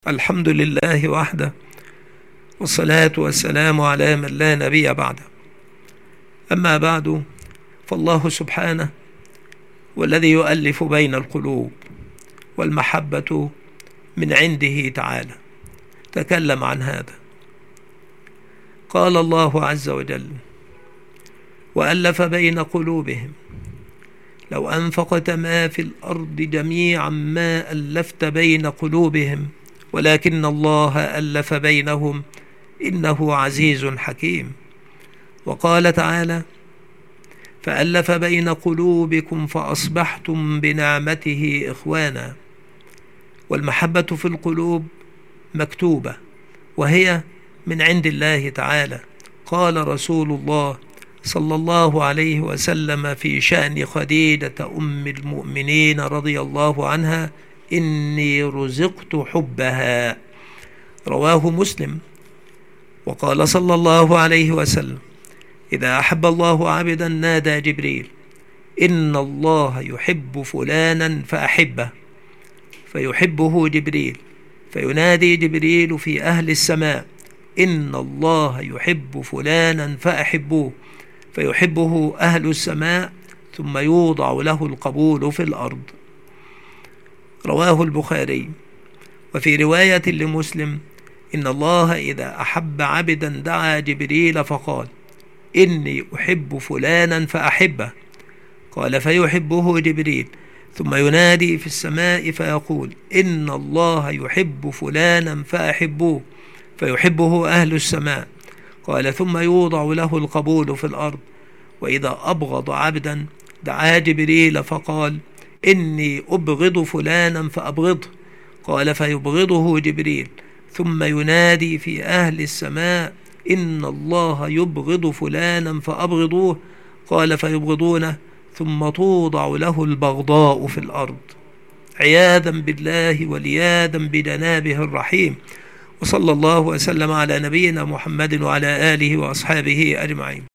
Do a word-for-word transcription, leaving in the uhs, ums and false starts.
الحمد لله وحده، والصلاة والسلام على من لا نبي بعده. أما بعد، فالله سبحانه والذي يؤلف بين القلوب، والمحبة من عنده تعالى تكلم عن هذا. قال الله عز وجل: وألف بين قلوبهم لو أنفقت ما في الأرض جميعا ما ألفت بين قلوبهم ولكن الله ألف بينهم إنه عزيز حكيم. وقال تعالى: فألف بين قلوبكم فأصبحتم بنعمته إخوانا. والمحبة في القلوب مكتوبة، وهي من عند الله تعالى. قال رسول الله صلى الله عليه وسلم في شأن خديجة أم المؤمنين رضي الله عنها: إني رزقت حبها. رواه مسلم. وقال صلى الله عليه وسلم: إذا أحب الله عبدا نادى جبريل: إن الله يحب فلانا فأحبه، فيحبه جبريل، فينادي جبريل في أهل السماء: إن الله يحب فلانا فأحبوه، فيحبه أهل السماء، ثم يوضع له القبول في الأرض. رواه البخاري. وفي رواية لمسلم: إن الله إذا أحب عبدا دعا جبريل فقال: إني أحب فلانا فأحبه، قال فيحبه جبريل، ثم ينادي في السماء فيقول: إن الله يحب فلانا فأحبوه، فيحبه أهل السماء، قال ثم يوضع له القبول في الأرض. وإذا أبغض عبدا دعا جبريل فقال: إني أبغض فلانا فأبغضه، قال فيبغضه جبريل، ثم ينادي في أهل السماء: إن الله يبغض فلانا فأبغضوه، قال فيبغضونه، ثم توضع له البغضاء في الأرض، عياذا بالله ولياذا بجنابه الرحيم. وصلى الله وسلم على نبينا محمد وعلى آله وأصحابه أجمعين.